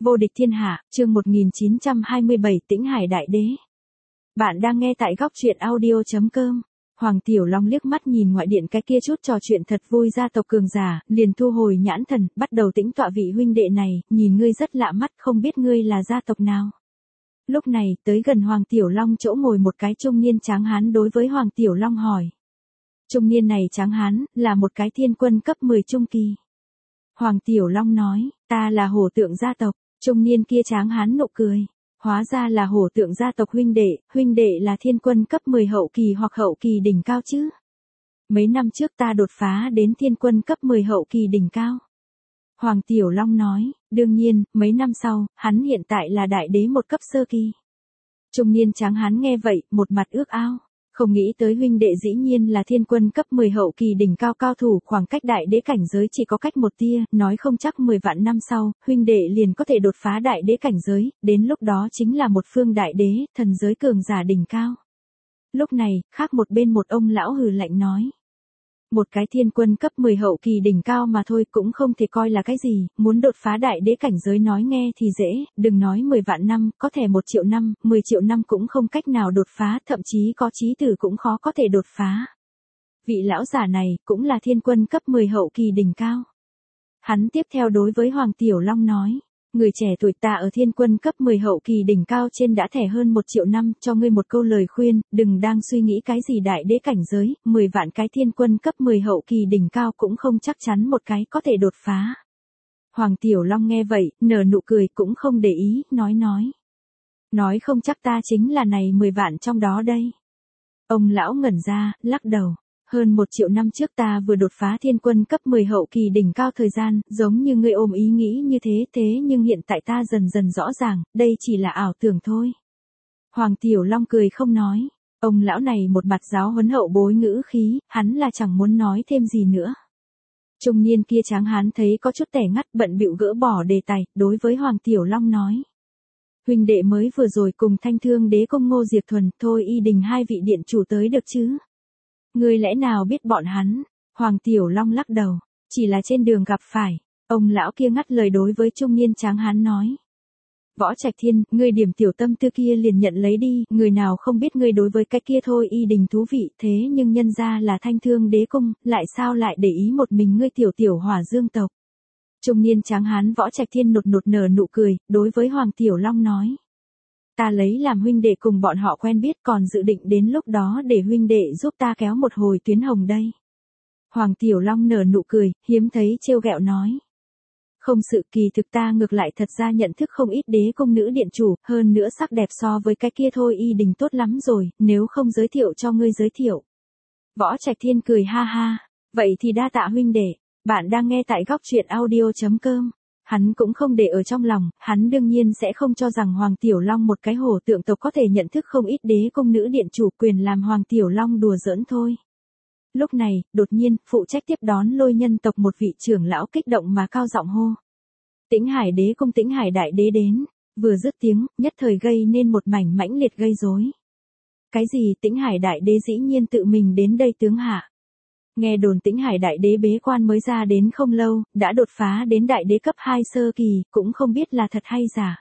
Vô địch thiên hạ, chương 1927 Tĩnh Hải Đại Đế. Bạn đang nghe tại góc truyện audio.com. Hoàng Tiểu Long liếc mắt nhìn ngoại điện cái kia chút trò chuyện thật vui gia tộc cường giả, liền thu hồi nhãn thần, bắt đầu tĩnh tọa vị huynh đệ này, nhìn ngươi rất lạ mắt, không biết ngươi là gia tộc nào. Lúc này, tới gần Hoàng Tiểu Long chỗ ngồi một cái trung niên tráng hán đối với Hoàng Tiểu Long hỏi. Trung niên này tráng hán, là một cái thiên quân cấp 10 trung kỳ. Hoàng Tiểu Long nói, ta là hổ tượng gia tộc. Trung niên kia tráng hán nụ cười. Hóa ra là hổ tượng gia tộc huynh đệ là thiên quân cấp 10 hậu kỳ hoặc hậu kỳ đỉnh cao chứ. Mấy năm trước ta đột phá đến thiên quân cấp 10 hậu kỳ đỉnh cao. Hoàng Tiểu Long nói, đương nhiên, mấy năm sau, hắn hiện tại là đại đế một cấp sơ kỳ. Trung niên tráng hán nghe vậy, một mặt ước ao. Không nghĩ tới huynh đệ dĩ nhiên là thiên quân cấp 10 hậu kỳ đỉnh cao cao thủ, khoảng cách đại đế cảnh giới chỉ có cách một tia, nói không chắc 10 vạn năm sau, huynh đệ liền có thể đột phá đại đế cảnh giới, đến lúc đó chính là một phương đại đế, thần giới cường giả đỉnh cao. Lúc này, khác một bên một ông lão hừ lạnh nói. Một cái thiên quân cấp 10 hậu kỳ đỉnh cao mà thôi cũng không thể coi là cái gì, muốn đột phá đại đế cảnh giới nói nghe thì dễ, đừng nói 10 vạn năm, có thể 1 triệu năm, 10 triệu năm cũng không cách nào đột phá, thậm chí có chí tử cũng khó có thể đột phá. Vị lão giả này cũng là thiên quân cấp 10 hậu kỳ đỉnh cao. Hắn tiếp theo đối với Hoàng Tiểu Long nói. Người trẻ tuổi ta ở thiên quân cấp 10 hậu kỳ đỉnh cao trên đã thẻ hơn 1 triệu năm, cho ngươi một câu lời khuyên, đừng đang suy nghĩ cái gì đại đế cảnh giới, 10 vạn cái thiên quân cấp 10 hậu kỳ đỉnh cao cũng không chắc chắn một cái có thể đột phá. Hoàng Tiểu Long nghe vậy, nở nụ cười cũng không để ý, nói không chắc ta chính là này 10 vạn trong đó đây. Ông lão ngẩn ra, lắc đầu. Hơn 1 triệu năm trước ta vừa đột phá thiên quân cấp 10 hậu kỳ đỉnh cao thời gian, giống như ngươi ôm ý nghĩ như thế nhưng hiện tại ta dần dần rõ ràng, đây chỉ là ảo tưởng thôi. Hoàng Tiểu Long cười không nói. Ông lão này một mặt giáo huấn hậu bối ngữ khí, hắn là chẳng muốn nói thêm gì nữa. Trung niên kia tráng hán thấy có chút tẻ ngắt bận bịu gỡ bỏ đề tài, đối với Hoàng Tiểu Long nói. Huynh đệ mới vừa rồi cùng Thanh Thương Đế Công Ngô Diệp Thuần, thôi y đình hai vị điện chủ tới được chứ? Ngươi lẽ nào biết bọn hắn? Hoàng Tiểu Long lắc đầu, chỉ là trên đường gặp phải. Ông lão kia ngắt lời đối với trung niên tráng hán nói. Võ Trạch Thiên, ngươi điểm tiểu tâm tư kia liền nhận lấy đi, người nào không biết ngươi đối với cái kia thôi y đình thú vị, thế nhưng nhân ra là Thanh Thương Đế Cung, lại sao lại để ý một mình ngươi tiểu Hỏa Dương tộc. Trung niên tráng hán Võ Trạch Thiên nột nở nụ cười, đối với Hoàng Tiểu Long nói. Ta lấy làm huynh đệ cùng bọn họ quen biết, còn dự định đến lúc đó để huynh đệ giúp ta kéo một hồi tuyến hồng đây. Hoàng Tiểu Long nở nụ cười, hiếm thấy trêu ghẹo nói. Không sự kỳ thực ta ngược lại thật ra nhận thức không ít đế công nữ điện chủ, hơn nữa sắc đẹp so với cái kia thôi y đình tốt lắm rồi, nếu không giới thiệu cho ngươi giới thiệu. Võ Trạch Thiên cười ha ha, vậy thì đa tạ huynh đệ, bạn đang nghe tại góc truyện audio.com. Hắn cũng không để ở trong lòng, hắn đương nhiên sẽ không cho rằng Hoàng Tiểu Long một cái hổ tượng tộc có thể nhận thức không ít đế công nữ điện chủ, quyền làm Hoàng Tiểu Long đùa giỡn thôi. Lúc này, đột nhiên, phụ trách tiếp đón Lôi Nhân tộc một vị trưởng lão kích động mà cao giọng hô. Tĩnh Hải Đế Công Tĩnh Hải Đại Đế đến, vừa dứt tiếng, nhất thời gây nên một mảnh mãnh liệt gây rối. Cái gì Tĩnh Hải Đại Đế dĩ nhiên tự mình đến đây tướng hạ? Nghe đồn Tĩnh Hải Đại Đế bế quan mới ra đến không lâu, đã đột phá đến đại đế cấp 2 sơ kỳ, cũng không biết là thật hay giả.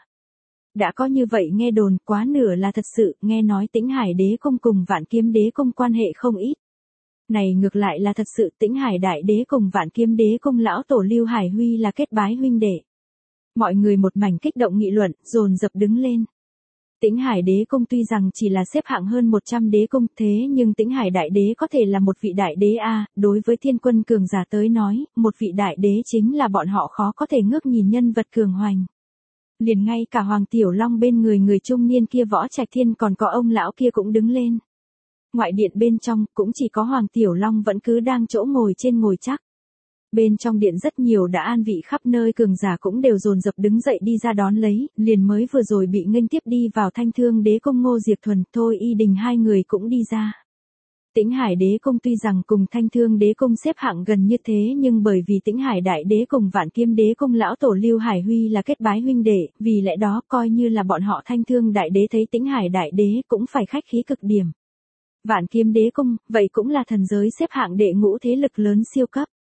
Đã có như vậy nghe đồn, quá nửa là thật sự, nghe nói Tĩnh Hải Đế Công cùng Vạn Kiếm Đế Công quan hệ không ít. Này ngược lại là thật sự, Tĩnh Hải Đại Đế cùng Vạn Kiếm Đế Công lão tổ Lưu Hải Huy là kết bái huynh đệ. Mọi người một mảnh kích động nghị luận, dồn dập đứng lên. Tĩnh Hải Đế Công tuy rằng chỉ là xếp hạng hơn 100 đế công, thế nhưng Tĩnh Hải Đại Đế có thể là một vị đại đế a, đối với thiên quân cường giả tới nói, một vị đại đế chính là bọn họ khó có thể ngước nhìn nhân vật cường hoành. Liền ngay cả Hoàng Tiểu Long bên người trung niên kia Võ Trạch Thiên còn có ông lão kia cũng đứng lên. Ngoại điện bên trong, cũng chỉ có Hoàng Tiểu Long vẫn cứ đang chỗ ngồi trên ngồi chắc. Bên trong điện rất nhiều đã an vị khắp nơi cường giả cũng đều dồn dập đứng dậy đi ra đón lấy, liền mới vừa rồi bị nghênh tiếp đi vào Thanh Thương Đế Công Ngô Diệp Thuần, thôi y đình hai người cũng đi ra. Tĩnh Hải Đế Công tuy rằng cùng Thanh Thương Đế Công xếp hạng gần như thế nhưng bởi vì Tĩnh Hải Đại Đế cùng Vạn Kiếm Đế Công lão tổ Lưu Hải Huy là kết bái huynh đệ, vì lẽ đó coi như là bọn họ Thanh Thương Đại Đế thấy Tĩnh Hải Đại Đế cũng phải khách khí cực điểm. Vạn Kiếm Đế Công, vậy cũng là thần giới xếp hạng đệ ngũ thế lực lớn siêu cấp.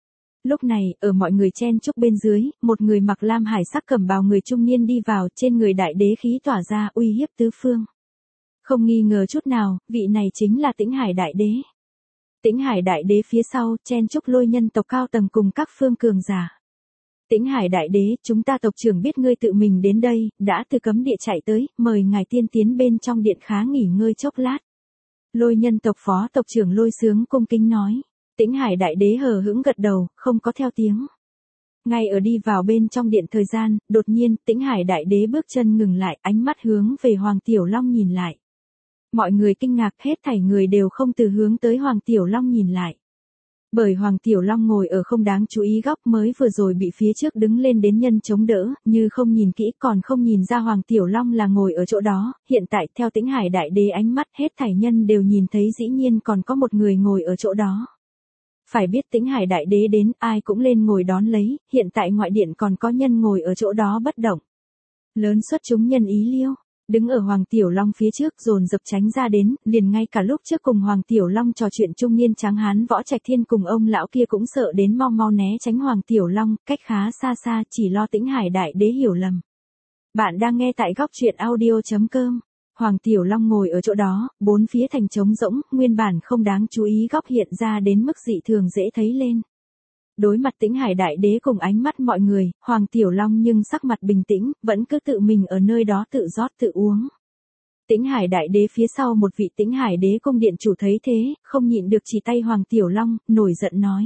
Lúc này, ở mọi người chen chúc bên dưới, một người mặc lam hải sắc cẩm bào người trung niên đi vào, trên người đại đế khí tỏa ra uy hiếp tứ phương. Không nghi ngờ chút nào, vị này chính là Tĩnh Hải đại đế. Tĩnh Hải đại đế phía sau, chen chúc lôi nhân tộc cao tầng cùng các phương cường giả. Tĩnh Hải đại đế, chúng ta tộc trưởng biết ngươi tự mình đến đây, đã từ cấm địa chạy tới, mời ngài tiên tiến bên trong điện khá nghỉ ngơi chốc lát. Lôi nhân tộc phó tộc trưởng Lôi Sướng cung kính nói. Tĩnh Hải đại đế hờ hững gật đầu, không có theo tiếng. Ngay ở đi vào bên trong điện thời gian, đột nhiên, Tĩnh Hải đại đế bước chân ngừng lại, ánh mắt hướng về Hoàng Tiểu Long nhìn lại. Mọi người kinh ngạc, hết thảy người đều không từ hướng tới Hoàng Tiểu Long nhìn lại. Bởi Hoàng Tiểu Long ngồi ở không đáng chú ý góc mới vừa rồi bị phía trước đứng lên đến nhân chống đỡ, như không nhìn kỹ còn không nhìn ra Hoàng Tiểu Long là ngồi ở chỗ đó, hiện tại theo Tĩnh Hải đại đế ánh mắt hết thảy nhân đều nhìn thấy dĩ nhiên còn có một người ngồi ở chỗ đó. Phải biết Tĩnh Hải đại đế đến ai cũng lên ngồi đón lấy, hiện tại ngoại điện còn có nhân ngồi ở chỗ đó bất động. Lớn xuất chúng nhân ý liêu. Đứng ở Hoàng Tiểu Long phía trước dồn dập tránh ra đến, liền ngay cả lúc trước cùng Hoàng Tiểu Long trò chuyện trung niên tráng hán Võ Trạch Thiên cùng ông lão kia cũng sợ đến mau mau né tránh Hoàng Tiểu Long, cách khá xa xa chỉ lo Tĩnh Hải đại đế hiểu lầm. Bạn đang nghe tại góc truyện audio.com. Hoàng Tiểu Long ngồi ở chỗ đó, bốn phía thành trống rỗng, nguyên bản không đáng chú ý góc hiện ra đến mức dị thường dễ thấy lên. Đối mặt Tĩnh Hải đại đế cùng ánh mắt mọi người, Hoàng Tiểu Long nhưng sắc mặt bình tĩnh, vẫn cứ tự mình ở nơi đó tự rót tự uống. Tĩnh Hải đại đế phía sau một vị Tĩnh Hải đế cung điện chủ thấy thế, không nhịn được chỉ tay Hoàng Tiểu Long, nổi giận nói.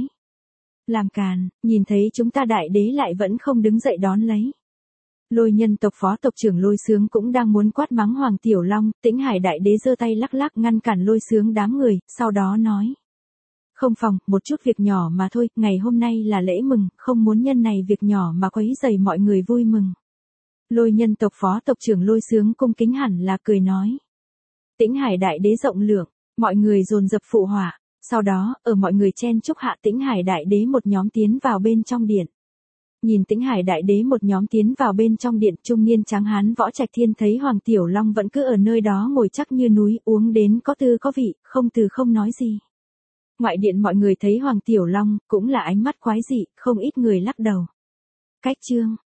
Làm càn, nhìn thấy chúng ta đại đế lại vẫn không đứng dậy đón lấy. Lôi nhân tộc phó tộc trưởng Lôi Sướng cũng đang muốn quát mắng Hoàng Tiểu Long, Tĩnh Hải đại đế giơ tay lắc lắc ngăn cản Lôi Sướng đám người, sau đó nói. Không phòng, một chút việc nhỏ mà thôi, ngày hôm nay là lễ mừng, không muốn nhân này việc nhỏ mà quấy rầy mọi người vui mừng. Lôi nhân tộc phó tộc trưởng Lôi Sướng cung kính hẳn là cười nói. Tĩnh Hải đại đế rộng lượng, mọi người dồn dập phụ họa, sau đó, ở mọi người chen chúc hạ Tĩnh Hải đại đế một nhóm tiến vào bên trong điện. Nhìn Tĩnh Hải đại đế một nhóm tiến vào bên trong điện, trung niên tráng hán Võ Trạch Thiên thấy Hoàng Tiểu Long vẫn cứ ở nơi đó ngồi chắc như núi, uống đến có tư có vị, không từ không nói gì. Ngoại điện mọi người thấy Hoàng Tiểu Long, cũng là ánh mắt quái dị, không ít người lắc đầu. Cách chương,